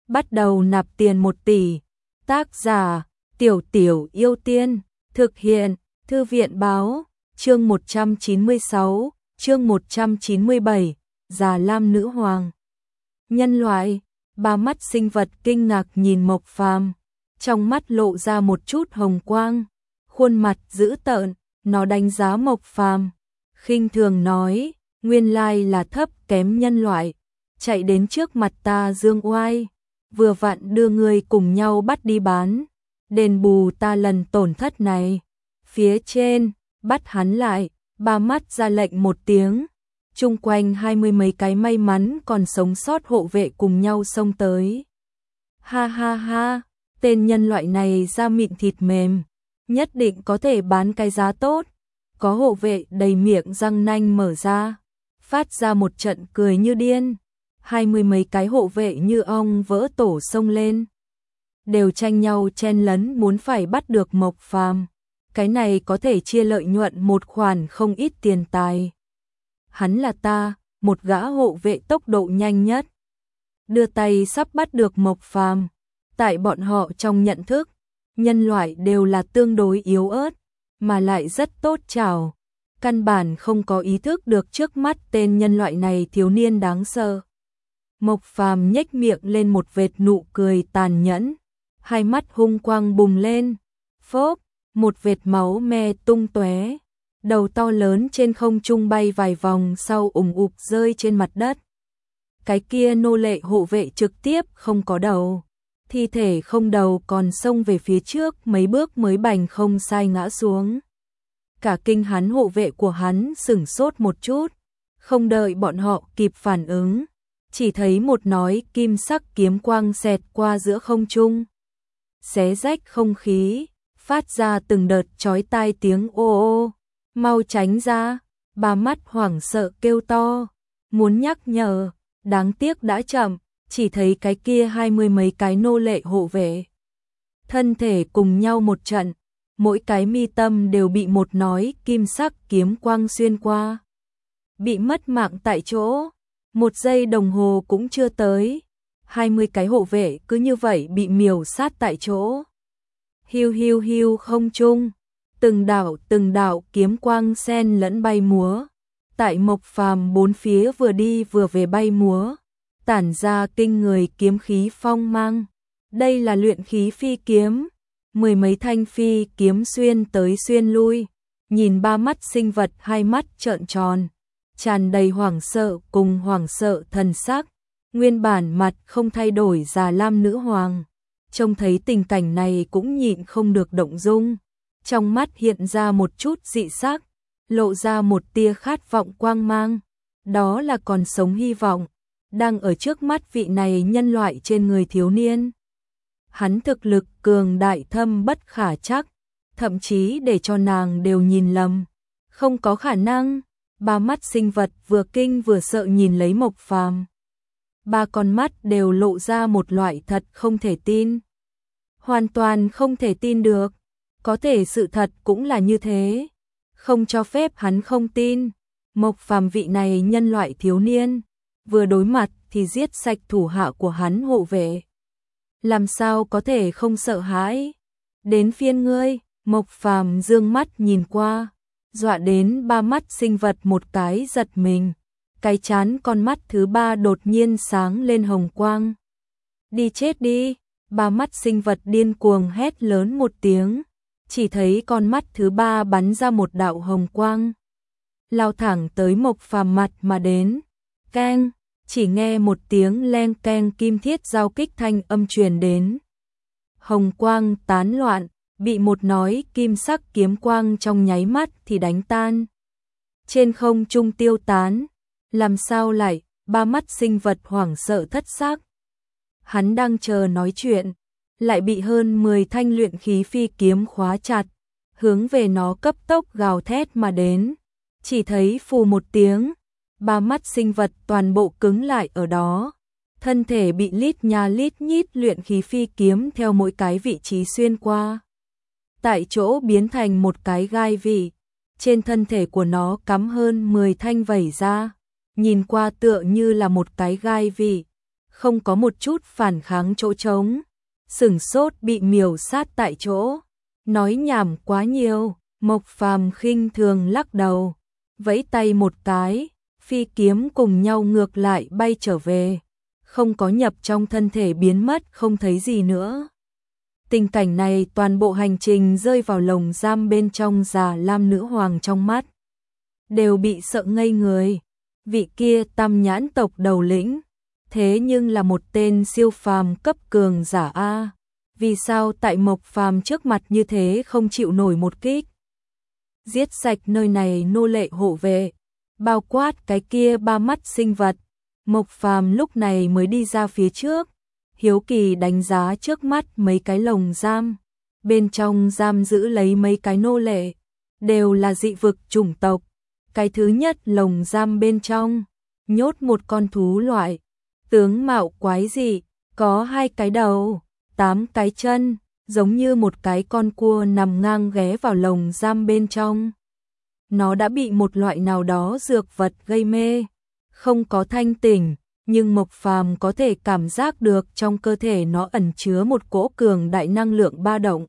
bắt đầu nạp tiền 1 tỷ. Tác giả: Tiểu Tiểu Yêu Tiên. Thực hiện: Thư viện Báo. Chương 196, chương 197, Già Lam Nữ Hoàng. Nhân loại. Ba mắt sinh vật kinh ngạc nhìn Mộc Phàm, trong mắt lộ ra một chút hồng quang, khuôn mặt dữ tợn, nó đánh giá Mộc Phàm, khinh thường nói, nguyên lai là thấp kém nhân loại, chạy đến trước mặt ta dương oai, vừa vặn đưa ngươi cùng nhau bắt đi bán, đền bù ta lần tổn thất này. Phía trên, bắt hắn lại, ba mắt ra lệnh một tiếng, chung quanh 20 mấy cái may mắn còn sống sót hộ vệ cùng nhau xông tới. Ha ha ha, tên nhân loại này da mịn thịt mềm, nhất định có thể bán cái giá tốt. Có hộ vệ đầy miệng răng nanh mở ra, phát ra một trận cười như điên. 20 mấy cái hộ vệ như ong vỡ tổ xông lên, đều tranh nhau chen lấn muốn phải bắt được Mộc Phàm. Cái này có thể chia lợi nhuận một khoản không ít tiền tài. Hắn là ta, một gã hộ vệ tốc độ nhanh nhất, đưa tay sắp bắt được Mộc Phàm. Tại bọn họ trong nhận thức, nhân loại đều là tương đối yếu ớt, mà lại rất tốt chảo, căn bản không có ý thức được trước mắt tên nhân loại này thiếu niên đáng sợ. Mộc Phàm nhếch miệng lên một vệt nụ cười tàn nhẫn, hai mắt hung quang bùng lên, phốp, một vệt máu me tung tóe, đầu to lớn trên không trung bay vài vòng sau ủng ụp rơi trên mặt đất. Cái kia nô lệ hộ vệ trực tiếp không có đầu, thi thể không đầu còn xông về phía trước mấy bước mới bành không sai ngã xuống. Cả kinh hắn hộ vệ của hắn sửng sốt một chút, không đợi bọn họ kịp phản ứng, chỉ thấy một nói kim sắc kiếm quang xẹt qua giữa không trung, xé rách không khí, phát ra từng đợt chói tai tiếng ô ô. Mau tránh ra, ba mắt hoảng sợ kêu to, muốn nhắc nhở, đáng tiếc đã chậm, chỉ thấy cái kia 20 mấy cái nô lệ hộ vệ. Thân thể cùng nhau một trận, mỗi cái mi tâm đều bị một nói kim sắc kiếm quang xuyên qua. Bị mất mạng tại chỗ, 1 giây đồng hồ cũng chưa tới, 20 cái hộ vệ cứ như vậy bị miểu sát tại chỗ. Hiu hiu hiu không trung, từng đạo kiếm quang xen lẫn bay múa, tại Mộc Phàm bốn phía vừa đi vừa về bay múa, tản ra kinh người kiếm khí phong mang. Đây là luyện khí phi kiếm, 10 mấy thanh phi kiếm xuyên tới xuyên lui, nhìn ba mắt sinh vật hai mắt trợn tròn, tràn đầy hoảng sợ cùng hoảng sợ thần sắc, nguyên bản mặt không thay đổi Già Lam Nữ Hoàng, trông thấy tình cảnh này cũng nhịn không được động dung, trong mắt hiện ra một chút dị sắc, lộ ra một tia khát vọng quang mang, đó là còn sống hy vọng, đang ở trước mắt vị này nhân loại trên người thiếu niên. Hắn thực lực cường đại thâm bất khả trắc, thậm chí để cho nàng đều nhìn lầm, không có khả năng. Ba mắt sinh vật vừa kinh vừa sợ nhìn lấy Mộc Phàm, ba con mắt đều lộ ra một loại thật không thể tin, hoàn toàn không thể tin được. Có thể sự thật cũng là như thế, không cho phép hắn không tin. Mộc Phàm vị này nhân loại thiếu niên, vừa đối mặt thì giết sạch thủ hạ của hắn hộ vệ, làm sao có thể không sợ hãi. Đến phiên ngươi. Mộc Phàm dương mắt nhìn qua, dọa đến ba mắt sinh vật một cái giật mình, cái chán con mắt thứ ba đột nhiên sáng lên hồng quang. Đi chết đi. Ba mắt sinh vật điên cuồng hét lớn một tiếng, chỉ thấy con mắt thứ ba bắn ra một đạo hồng quang, lao thẳng tới Mộc Phàm mặt mà đến. Keng, chỉ nghe một tiếng leng keng kim thiết giao kích thanh âm truyền đến. Hồng quang tán loạn, bị một nói kim sắc kiếm quang trong nháy mắt thì đánh tan. Trên không trung tiêu tán, làm sao lại? Ba mắt sinh vật hoảng sợ thất xác. Hắn đang chờ nói chuyện, lại bị hơn 10 thanh luyện khí phi kiếm khóa chặt, hướng về nó cấp tốc gào thét mà đến. Chỉ thấy phù một tiếng, ba mắt sinh vật toàn bộ cứng lại ở đó, thân thể bị lít nha lít nhít luyện khí phi kiếm theo mỗi cái vị trí xuyên qua, tại chỗ biến thành một cái gai vị. Trên thân thể của nó cắm hơn 10 thanh vảy ra, nhìn qua tựa như là một cái gai vị, không có một chút phản kháng chỗ trống, sửng sốt bị miểu sát tại chỗ. Nói nhảm quá nhiều, Mộc Phàm khinh thường lắc đầu, vẫy tay một cái, phi kiếm cùng nhau ngược lại bay trở về, không có nhập trong thân thể biến mất không thấy gì nữa. Tình cảnh này toàn bộ hành trình rơi vào lồng giam bên trong Già Lam nữ hoàng trong mắt, đều bị sợ ngây người. Vị kia Tam Nhãn tộc đầu lĩnh, thế nhưng là một tên siêu phàm cấp cường giả a, vì sao tại Mộc Phàm trước mặt như thế không chịu nổi một kích? Giết sạch nơi này nô lệ hộ vệ, bao quát cái kia ba mắt sinh vật. Mộc Phàm lúc này mới đi ra phía trước, hiếu kỳ đánh giá trước mắt mấy cái lồng giam, bên trong giam giữ lấy mấy cái nô lệ, đều là dị vực chủng tộc. Cái thứ nhất lồng giam bên trong, nhốt một con thú loại, tướng mạo quái dị, có 2 cái đầu, 8 cái chân, giống như một cái con cua nằm ngang ghé vào lồng giam bên trong. Nó đã bị một loại nào đó dược vật gây mê, không có thanh tỉnh, nhưng Mộc Phàm có thể cảm giác được trong cơ thể nó ẩn chứa một cỗ cường đại năng lượng ba động.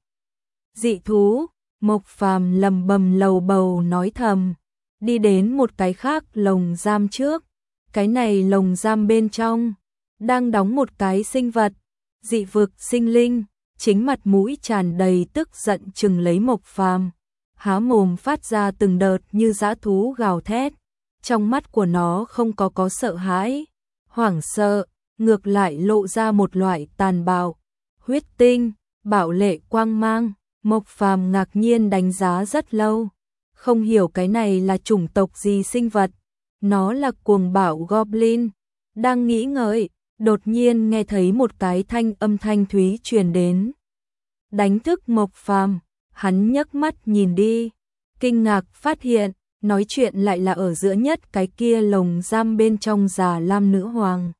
Dị thú, Mộc Phàm lầm bầm lầu bầu nói thầm, đi đến một cái khác lồng giam trước. Cái này lồng giam bên trong đang đóng một cái sinh vật, dị vực sinh linh, chính mặt mũi tràn đầy tức giận chừng lấy Mộc Phàm, há mồm phát ra từng đợt như dã thú gào thét. Trong mắt của nó không có sợ hãi, hoảng sợ, ngược lại lộ ra một loại tàn bạo, huyết tinh, bạo lệ quang mang. Mộc Phàm ngạc nhiên đánh giá rất lâu, không hiểu cái này là chủng tộc gì sinh vật. Nó là cuồng bạo Goblin. Đang nghĩ ngợi, đột nhiên nghe thấy một cái âm thanh thúy truyền đến, đánh thức Mộc Phàm. Hắn nhấc mắt nhìn đi, kinh ngạc phát hiện nói chuyện lại là ở giữa nhất cái kia lồng giam bên trong Già Lam nữ hoàng.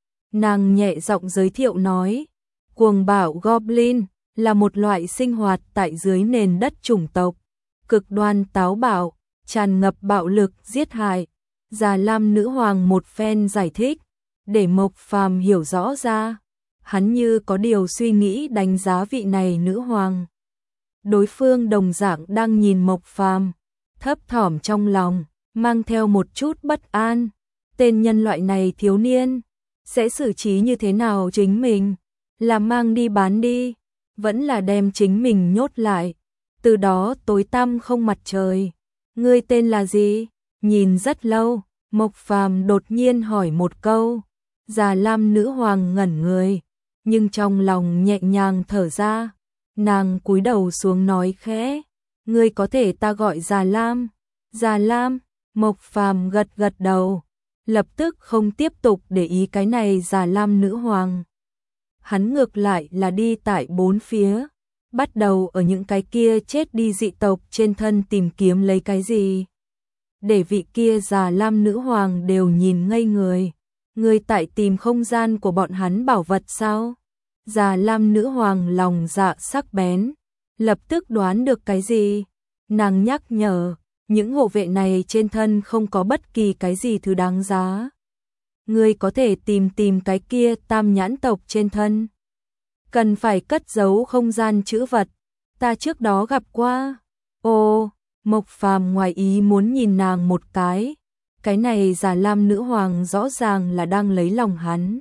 Nàng nhẹ giọng giới thiệu nói, cuồng bạo Goblin là một loại sinh hoạt tại dưới nền đất chủng tộc, cực đoan táo bạo, tràn ngập bạo lực giết hại. Già Lam nữ hoàng một phen giải thích, để Mộc Phàm hiểu rõ ra. Hắn như có điều suy nghĩ đánh giá vị này nữ hoàng. Đối phương đồng dạng đang nhìn Mộc Phàm, thấp thỏm trong lòng, mang theo một chút bất an. Tên nhân loại này thiếu niên, sẽ xử trí như thế nào chính mình? Là mang đi bán đi, vẫn là đem chính mình nhốt lại, từ đó tối tăm không mặt trời. Ngươi tên là gì? Nhìn rất lâu, Mộc Phàm đột nhiên hỏi một câu. Già Lam nữ hoàng ngẩn người, nhưng trong lòng nhẹ nhàng thở ra. Nàng cúi đầu xuống nói khẽ, ngươi có thể ta gọi Già Lam. Già Lam, Mộc Phàm gật gật đầu, lập tức không tiếp tục để ý cái này Già Lam nữ hoàng. Hắn ngược lại là đi tại bốn phía, bắt đầu ở những cái kia chết đi dị tộc trên thân tìm kiếm lấy cái gì. Để vị kia Già Lam nữ hoàng đều nhìn ngây người. Người tại tìm không gian của bọn hắn bảo vật sao? Già Lam nữ hoàng lòng dạ sắc bén, lập tức đoán được cái gì. Nàng nhắc nhở, những hộ vệ này trên thân không có bất kỳ cái gì thứ đáng giá. Ngươi có thể tìm cái kia Tam Nhãn tộc trên thân. Cần phải cất giấu không gian trữ vật. Ta trước đó gặp qua. Ồ, Mộc Phàm ngoài ý muốn nhìn nàng một cái. Cái này Già Lam nữ hoàng rõ ràng là đang lấy lòng hắn.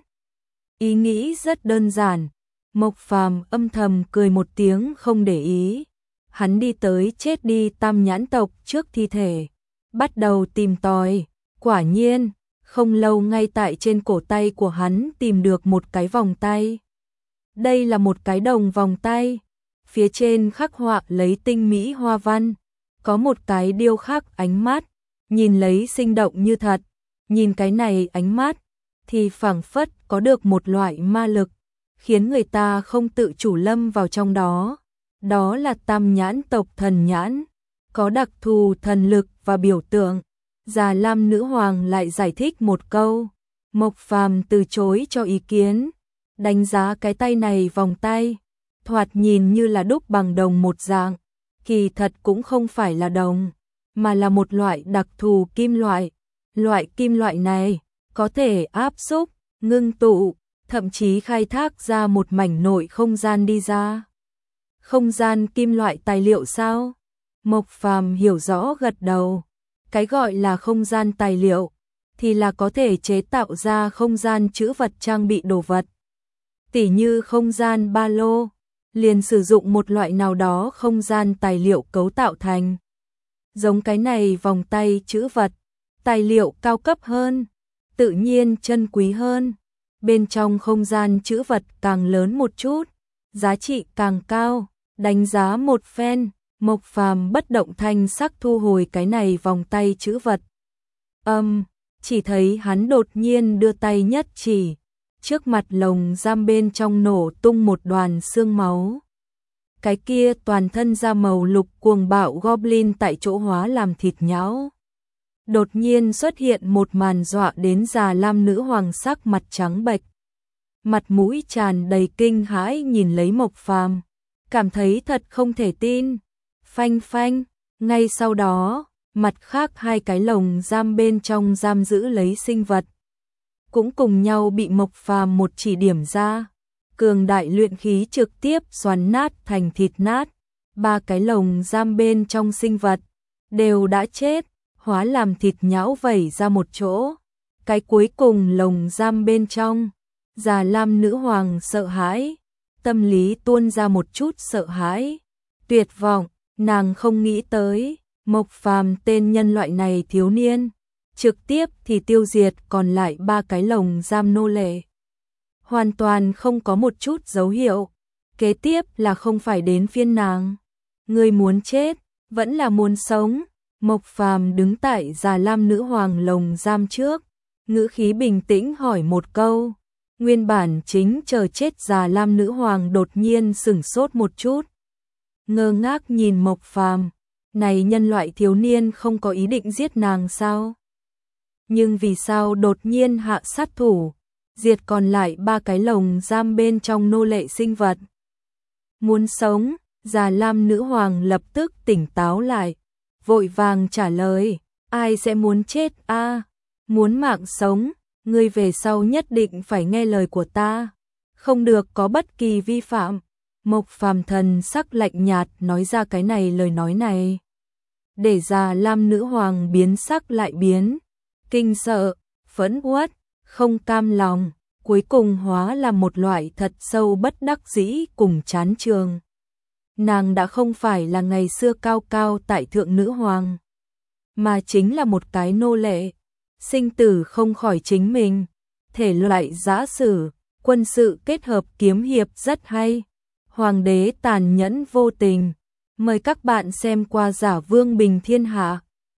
Ý nghĩ rất đơn giản. Mộc Phàm âm thầm cười một tiếng không để ý. Hắn đi tới chết đi Tam Nhãn tộc trước thi thể, bắt đầu tìm tòi. Quả nhiên, không lâu ngay tại trên cổ tay của hắn tìm được một cái vòng tay. Đây là một cái đồng vòng tay, phía trên khắc họa lấy tinh mỹ hoa văn, có một cái điêu khắc ánh mắt, nhìn lấy sinh động như thật. Nhìn cái này ánh mắt thì phảng phất có được một loại ma lực, khiến người ta không tự chủ lâm vào trong đó. Đó là Tam Nhãn tộc thần nhãn, có đặc thù thần lực và biểu tượng. Già Lam nữ hoàng lại giải thích một câu. Mộc Phàm từ chối cho ý kiến, đánh giá cái tay này vòng tay, thoạt nhìn như là đúc bằng đồng một dạng, kỳ thật cũng không phải là đồng, mà là một loại đặc thù kim loại. Loại kim loại này có thể áp xúc, ngưng tụ, thậm chí khai thác ra một mảnh nội không gian đi ra. Không gian kim loại tài liệu sao? Mộc Phàm hiểu rõ gật đầu. Cái gọi là không gian tài liệu thì là có thể chế tạo ra không gian trữ vật trang bị đồ vật. Tỉ như không gian ba lô, liền sử dụng một loại nào đó không gian tài liệu cấu tạo thành. Giống cái này vòng tay trữ vật, tài liệu cao cấp hơn, tự nhiên chân quý hơn. Bên trong không gian trữ vật càng lớn một chút, giá trị càng cao, đánh giá một phen, Mộc Phàm bất động thanh sắc thu hồi cái này vòng tay trữ vật. Chỉ thấy hắn đột nhiên đưa tay nhất chỉ, trước mặt lồng giam bên trong nổ tung một đoàn xương máu. Cái kia toàn thân da màu lục cuồng bạo goblin tại chỗ hóa làm thịt nhão. Đột nhiên xuất hiện một màn dọa đến Già Lam nữ hoàng sắc mặt trắng bệch. Mặt mũi tràn đầy kinh hãi nhìn lấy Mộc Phàm, cảm thấy thật không thể tin. Phanh phanh, ngay sau đó, mặt khác hai cái lồng giam bên trong giam giữ lấy sinh vật cũng cùng nhau bị Mộc Phàm một chỉ điểm ra. Cường đại luyện khí trực tiếp xoắn nát thành thịt nát. Ba cái lồng giam bên trong sinh vật đều đã chết, hóa làm thịt nhão vẩy ra một chỗ. Cái cuối cùng lồng giam bên trong, Già Lam nữ hoàng sợ hãi, tâm lý tuôn ra một chút sợ hãi, tuyệt vọng. Nàng không nghĩ tới, Mộc Phàm tên nhân loại này thiếu niên, trực tiếp thì tiêu diệt còn lại ba cái lồng giam nô lệ. Hoàn toàn không có một chút dấu hiệu. Kế tiếp là không phải đến phiên nàng. Người muốn chết, vẫn là muốn sống. Mộc Phàm đứng tại Già Lam nữ hoàng lồng giam trước, ngữ khí bình tĩnh hỏi một câu. Nguyên bản chính chờ chết Già Lam nữ hoàng đột nhiên sửng sốt một chút, ngơ ngác nhìn Mộc Phàm. Này nhân loại thiếu niên không có ý định giết nàng sao? Nhưng vì sao đột nhiên hạ sát thủ, diệt còn lại ba cái lồng giam bên trong nô lệ sinh vật? Muốn sống, Già Lam nữ hoàng lập tức tỉnh táo lại, vội vàng trả lời, ai sẽ muốn chết a? Muốn mạng sống, ngươi về sau nhất định phải nghe lời của ta, không được có bất kỳ vi phạm. Mộc Phàm thần sắc lạnh nhạt nói ra cái này lời nói này, để Già Lam nữ hoàng biến sắc lại biến, kinh sợ, phẫn uất, không cam lòng, cuối cùng hóa là một loại thật sâu bất đắc dĩ cùng chán chường. Nàng đã không phải là ngày xưa cao cao tại thượng nữ hoàng, mà chính là một cái nô lệ, sinh tử không khỏi chính mình. Thể loại giã sử, quân sự kết hợp kiếm hiệp rất hay. Hoàng đế tàn nhẫn vô tình. Mời các bạn xem qua Giả Vương Bình Thiên Hạ.